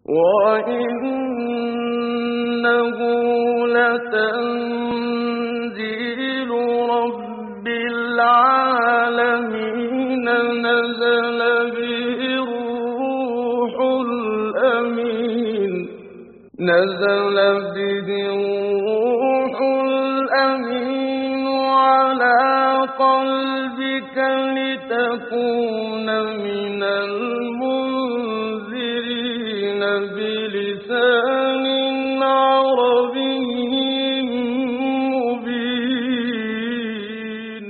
وإنه لتنزيل رب العالمين نزل به الروح الأمين على قلبك لتكون من المنذرين بلسان عربي مبين.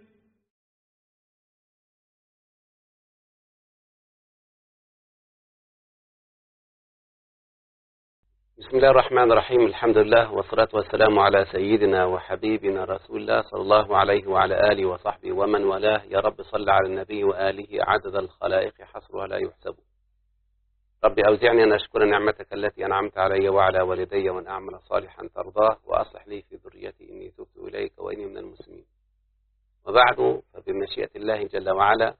بسم الله الرحمن الرحيم. الحمد لله والصلاة والسلام على سيدنا وحبيبنا رسول الله صلى الله عليه وعلى آله وصحبه ومن والاه. يا رب صل على النبي وآله عدد الخلائق حصرها لا يحسب. رب أوزعني أن أشكر نعمتك التي أنعمت علي وعلى والدي وأن أعمل صالحا ترضاه وأصلح لي في ذريتي إني تبت إليك وإني من المسلمين. وبعد، فبمشيئة الله جل وعلا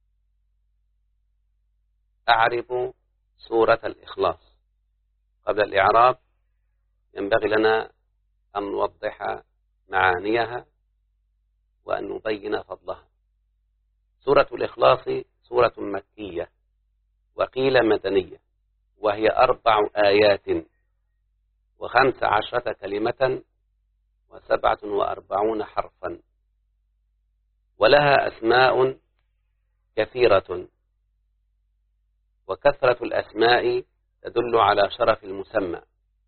أعرف سورة الإخلاص. قبل الإعراب ينبغي لنا أن نوضح معانيها وأن نبين فضلها. سورة الإخلاص سورة مكية وقيل مدنية، وهي 4 آيات و15 كلمة و47 حرفا، ولها أسماء كثيرة، وكثرة الأسماء تدل على شرف المسمى.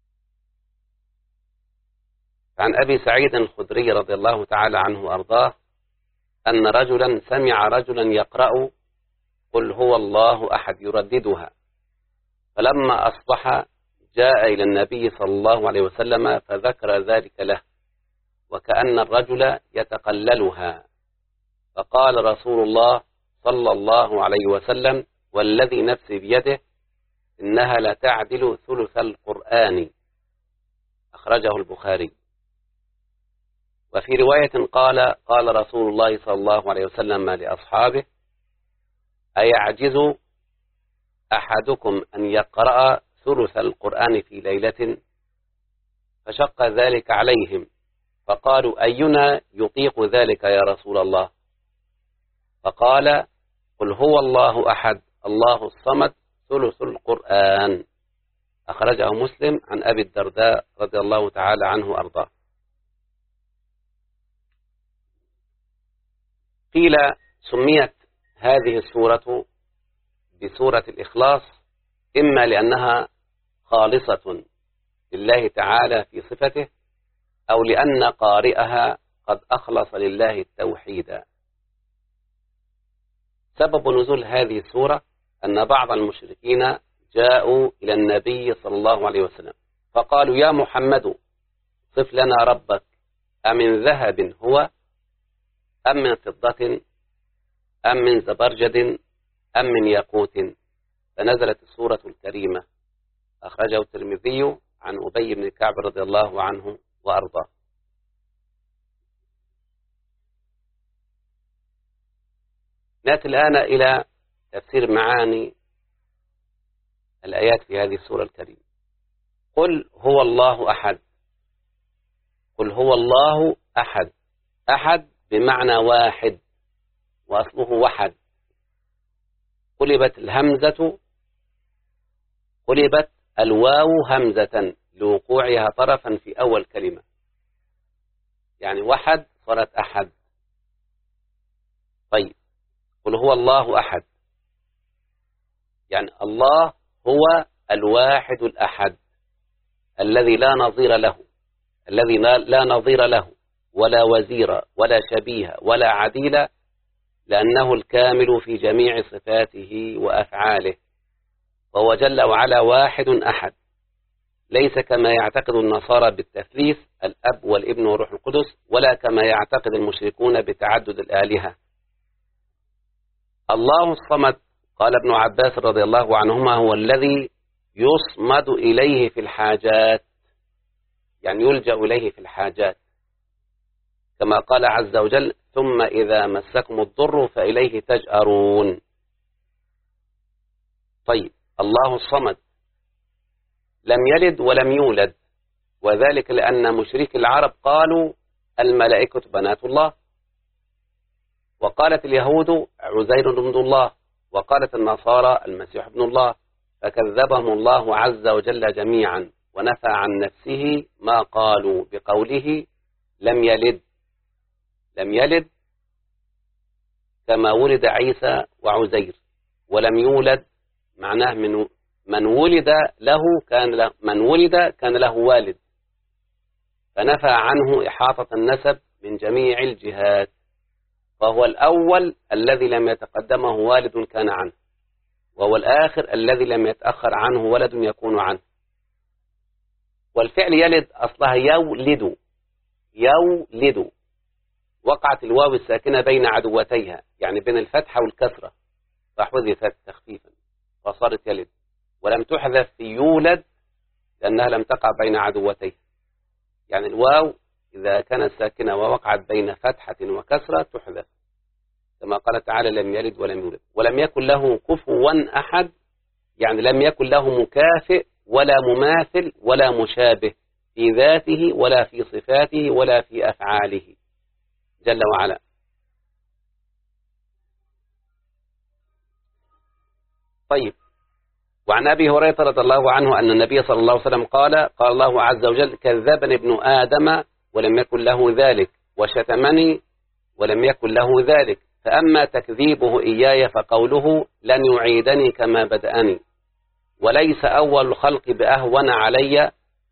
عن أبي سعيد الخدري رضي الله تعالى عنه وأرضاه أن رجلا سمع رجلا يقرأ قل هو الله أحد يرددها، فلما أصبح جاء إلى النبي صلى الله عليه وسلم فذكر ذلك له، وكأن الرجل يتقللها، فقال رسول الله صلى الله عليه وسلم والذي نفسي بيده إنها لتعدل ثلث القرآن. أخرجه البخاري. وفي رواية قال رسول الله صلى الله عليه وسلم لأصحابه أيعجز أحدكم أن يقرأ ثلث القرآن في ليلة؟ فشق ذلك عليهم، فقالوا أينا يطيق ذلك يا رسول الله؟ فقال قل هو الله أحد الله الصمد ثلث القرآن. أخرجه مسلم عن أبي الدرداء رضي الله تعالى عنه وأرضاه. قيل سميت هذه السورة بسورة الإخلاص إما لأنها خالصة لله تعالى في صفته، أو لأن قارئها قد أخلص لله التوحيد. سبب نزول هذه السورة أن بعض المشركين جاءوا إلى النبي صلى الله عليه وسلم فقالوا يا محمد صف لنا ربك أمن ذهب هو أم من فضة أم من زبرجد أم من ياقوت؟ فنزلت السورة الكريمة. أخرجه الترمذي عن أبي بن كعب رضي الله عنه وأرضاه. نأتي الآن إلى تفسير معاني الآيات في هذه السورة الكريمة. قل هو الله أحد. قل هو الله أحد. أحد بمعنى واحد، وأصله وحد. قلبت الهمزة، قلبت الواو همزة لوقوعها طرفا في أول كلمة، يعني وحد صارت أحد. طيب، قل هو الله أحد، يعني الله هو الواحد الأحد الذي لا نظير له، الذي لا نظير له ولا وزير ولا شبيه ولا عديل، لأنه الكامل في جميع صفاته وأفعاله، وهو جل وعلا واحد أحد، ليس كما يعتقد النصارى بالتثليث الأب والابن والروح القدس، ولا كما يعتقد المشركون بتعدد الآلهة. الله الصمد، قال ابن عباس رضي الله عنهما، هو الذي يصمد إليه في الحاجات، يعني يلجأ إليه في الحاجات، كما قال عز وجل ثم إذا مسكم الضر فإليه تجأرون. طيب، الله الصمد لم يلد ولم يولد، وذلك لأن مشرك العرب قالوا الملائكة بنات الله، وقالت اليهود عزير ابن الله، وقالت النصارى المسيح ابن الله، فكذبهم الله عز وجل جميعا ونفى عن نفسه ما قالوا بقوله لم يلد. لم يلد كما ولد عيسى وعزير، ولم يولد معناه من ولد كان له والد، فنفى عنه إحاطة النسب من جميع الجهات، فهو الأول الذي لم يتقدمه والد كان عنه، وهو الآخر الذي لم يتأخر عنه ولد يكون عنه. والفعل يلد أصلها يولد، يولد، وقعت الواو الساكنة بين عدوتيها، يعني بين الفتحة والكسرة، فحذفت تخفيفا فصارت يلد، ولم تحذف في يولد لأنها لم تقع بين عدوتيها. يعني الواو إذا كانت ساكنة ووقعت بين فتحة وكسرة تحذف، كما قال تعالى لم يلد ولم يولد. ولم يكن له كفوا أحد، يعني لم يكن له مكافئ ولا مماثل ولا مشابه في ذاته ولا في صفاته ولا في أفعاله جل وعلا. طيب، وعن أبي هريرة رضي الله عنه أن النبي صلى الله عليه وسلم قال الله عز وجل كذبني ابن آدم ولم يكن له ذلك، وشتمني ولم يكن له ذلك، فأما تكذيبه إياي فقوله لن يعيدني كما بدأني، وليس أول الخلق بأهون علي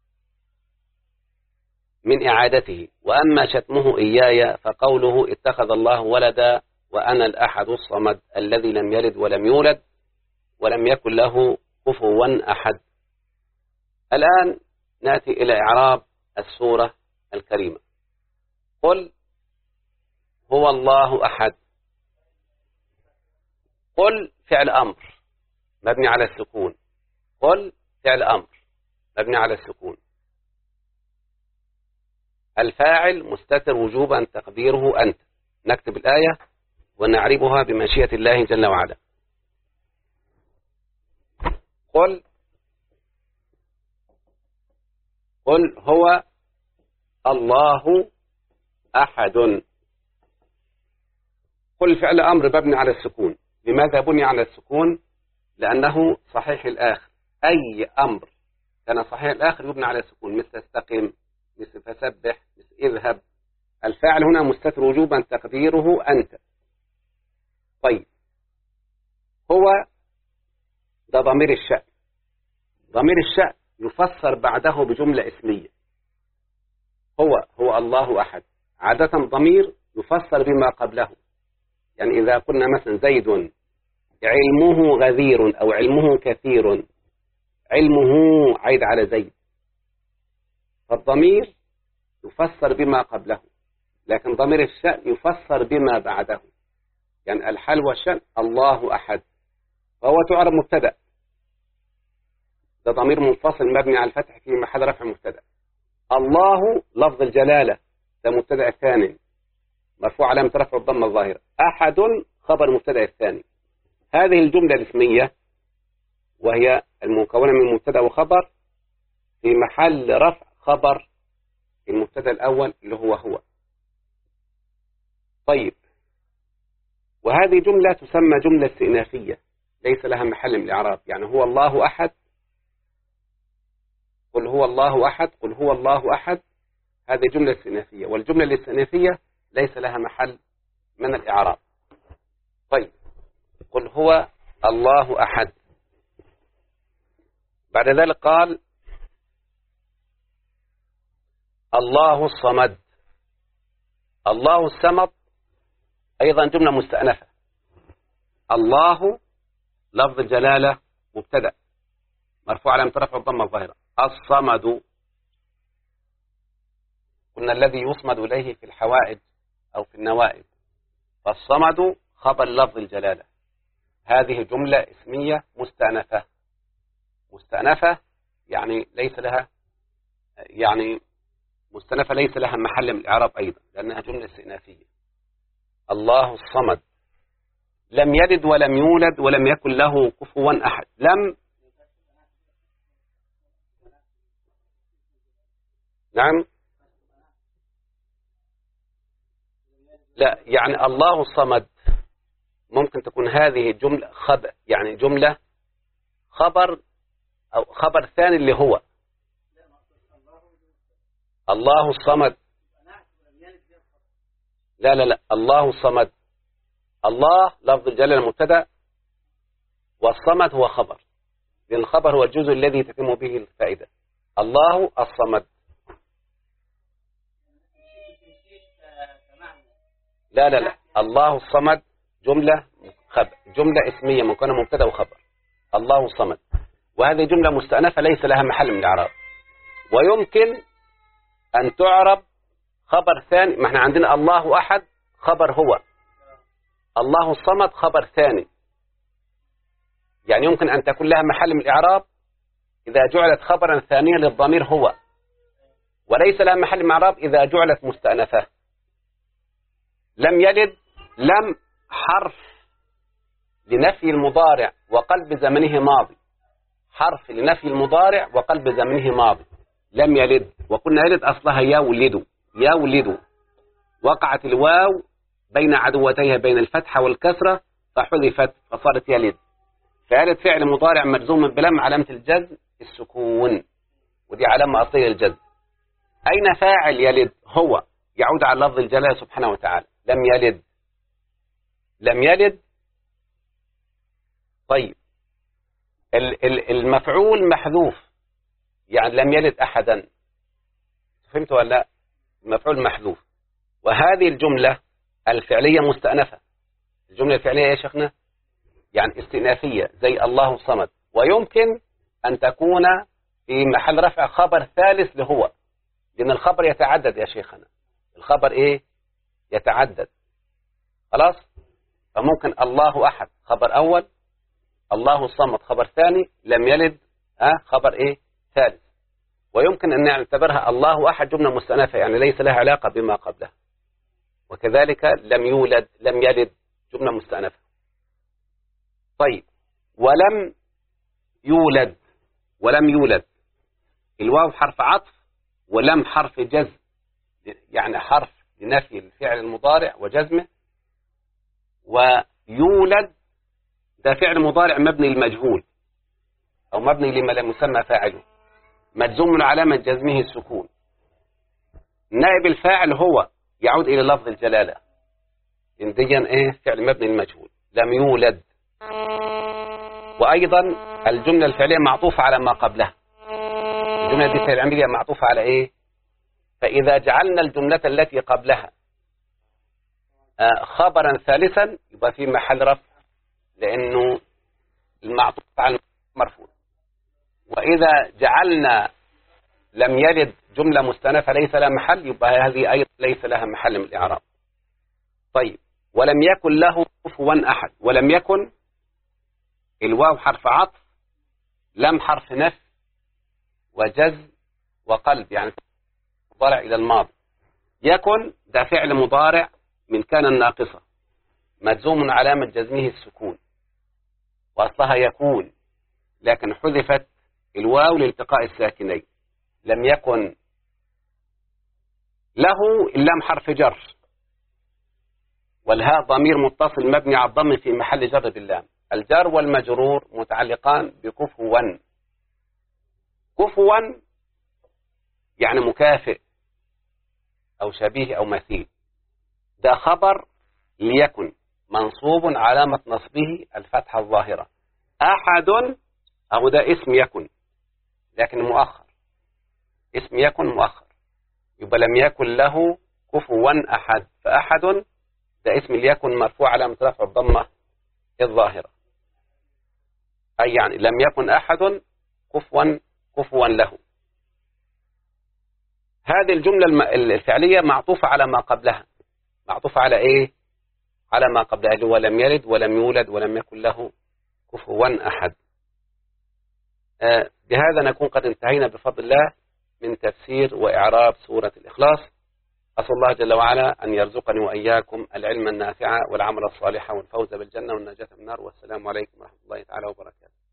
من إعادته، وأما شتمه إياي فقوله اتخذ الله ولدا وأنا الأحد الصمد الذي لم يلد ولم يولد ولم يكن له كفوا أحد. الآن نأتي إلى إعراب السورة الكريمة. قل هو الله أحد. قل فعل أمر مبني على السكون، قل فعل أمر مبني على السكون، الفاعل مستتر وجوبا تقديره أنت. نكتب الآية ونعربها بمشيئة الله جل وعلا. قل هو الله أحد. قل فعل أمر مبني على السكون. لماذا بني على السكون؟ لأنه صحيح الآخر، أي أمر كان صحيح الآخر يبنى على السكون، مثل استقم، مثل فسبح، مثل اذهب. الفاعل هنا مستتر وجوبا تقديره أنت. طيب، هو ده ضمير الشأن. ضمير الشأن يفسر بعده بجملة اسمية. هو الله أحد. عادة ضمير يفسر بما قبله، يعني إذا قلنا مثلا زيد علمه غزير أو علمه كثير، علمه عيد على زيد، فالضمير يفسر بما قبله، لكن ضمير الشأن يفسر بما بعده. يعني الحال والشأن الله أحد، فهو تعرب مبتدأ، ده ضمير منفصل مبني على الفتح في محل رفع مبتدأ. الله لفظ الجلالة ده مبتدأ الثاني مرفوع علامة رفع الضمة الظاهرة، أحد خبر مبتدأ الثاني. هذه الجملة الاسمية وهي المكونة من مبتدأ وخبر في محل رفع خبر المبتدأ الأول اللي هو. طيب، وهذه جملة تسمى جملة استئنافية ليس لها محل من الإعراب. يعني هو الله أحد، قل هو الله أحد، قل هو الله أحد، هذه جملة استئنافية، والجملة الاستئنافية ليس لها محل من الإعراب. طيب، قل هو الله أحد. بعد ذلك قال الله الصمد. الله الصمد أيضا جملة مستأنفة. الله لفظ الجلالة مبتدأ مرفوع علامة رفع الضمة الظاهرة. الصمد قلنا الذي يصمد إليه في الحوائج أو في النوائب، فالصمد خبر لفظ الجلالة. هذه جملة اسمية مستأنفة. مستأنفة يعني ليس لها، يعني مستأنفة ليس لها محل من الإعراب أيضا لأنها جملة استئنافية. الله الصمد لم يلد ولم يولد ولم يكن له كفوا أحد. لم نعم. لا، يعني الله الصمد ممكن تكون هذه جملة خبر، يعني جملة خبر أو خبر ثاني اللي هو الله الصمد. لا لا لا، الله الصمد، الله لفظ الجلالة مبتدا، والصمد هو خبر، لأن الخبر هو الجزء الذي تتم به الفائدة. الله الصمد. لا لا لا، الله الصمد جملة جملة اسمية مكونة مبتدا وخبر، الله الصمد، وهذه جملة مستأنفة ليس لها محل من الإعراب، ويمكن أن تعرب خبر ثاني. ما احنا عندنا الله أحد خبر هو، الله الصمد خبر ثاني، يعني يمكن أن تكون لها محل من الإعراب إذا جعلت خبرا ثانيا للضمير هو، وليس لها محل من الإعراب إذا جعلت مستأنفة. لم يلد، لم حرف لنفي المضارع وقلب زمنه ماضي، حرف لنفي المضارع وقلب زمنه ماضي. لم يلد، وقلنا يلد أصلها يولد، يولد، وقعت الواو بين عدوتيها بين الفتحة والكسرة فحذفت فصارت يلد، فيلد فعل مضارع مجزوم بلم علامة الجزم السكون، ودي علامة أصلية للجزم. أين فاعل يلد؟ هو، يعود على لفظ الجلالة سبحانه وتعالى. لم يلد، لم يلد. طيب المفعول محذوف، يعني لم يلد أحدا، فهمتوا ولا لا؟ المفعول محذوف، وهذه الجملة الفعلية مستأنفة. الجملة الفعلية يا شيخنا يعني استئنافية زي الله الصمد، ويمكن أن تكون في محل رفع خبر ثالث لهو، لأن الخبر يتعدد يا شيخنا، الخبر إيه؟ يتعدد. خلاص؟ فممكن الله أحد خبر أول، الله الصمد خبر ثاني، لم يلد خبر إيه؟ ثالث. ويمكن أن نعتبرها الله أحد جملة مستأنفة، يعني ليس لها علاقة بما قبلها. وكذلك لم يولد، لم يلد جملة مستأنفة. طيب ولم يولد، ولم يولد، الواو حرف عطف ولم حرف جزم، يعني حرف لنفي الفعل المضارع وجزمه، ويولد ده فعل مضارع مبني للمجهول أو مبني لما لم يسمى فاعله، مجزوم علامة جزمه السكون. نائب الفاعل هو، يعود إلى لفظ الجلالة، إنديا إيه؟ فعل مبني للمجهول، لم يولد. وأيضا الجملة الفعلية معطوفة على ما قبلها، الجملة دي فعل عملية معطوفة على إيه؟ فإذا جعلنا الجملة التي قبلها خبرا ثالثا يبقى في محل رفع، لأنه المعطوف على المرفوع. وإذا جعلنا لم يلد جملة مستأنفة ليس لها محل، يبقى هذه أيضا ليس لها محل من الإعراب. طيب ولم يكن له كفوا أحد، ولم يكن الواو حرف عطف، لم حرف نفي وجزم وقلب، يعني مضارع إلى الماضي. يكن ده فعل مضارع من كان الناقصة مجزوم علامة جزمه السكون، وأصلها يكون، لكن حذفت الواو لالتقاء الساكنين. لم يكن له، اللام حرف جر، والهاء ضمير متصل مبني على الضم في محل جر باللام. الجر والمجرور متعلقان بكفوا. كفوا يعني مكافئ أو شبيه أو مثيل، ده خبر ليكن منصوب علامة نصبه الفتحة الظاهرة. أحد أو ده اسم يكن لكن مؤخر، اسم يكن مؤخر، يبقى لم يكن له كفوا أحد، فأحد ده اسم ليكن مرفوع علامة رفع الضمة الظاهرة، أي يعني لم يكن أحد كفوا له. هذه الجملة الفعلية معطوفة على ما قبلها، معطوفة على إيه؟ على ما قبلها، اللي هو لم يلد ولم يولد ولم يكن له كفوا أحد. بهذا نكون قد انتهينا بفضل الله من تفسير وإعراب سورة الإخلاص. أسأل الله جل وعلا أن يرزقني وإياكم العلم النافع والعمل الصالح والفوز بالجنة والنجاة من النار. والسلام عليكم ورحمة الله تعالى وبركاته.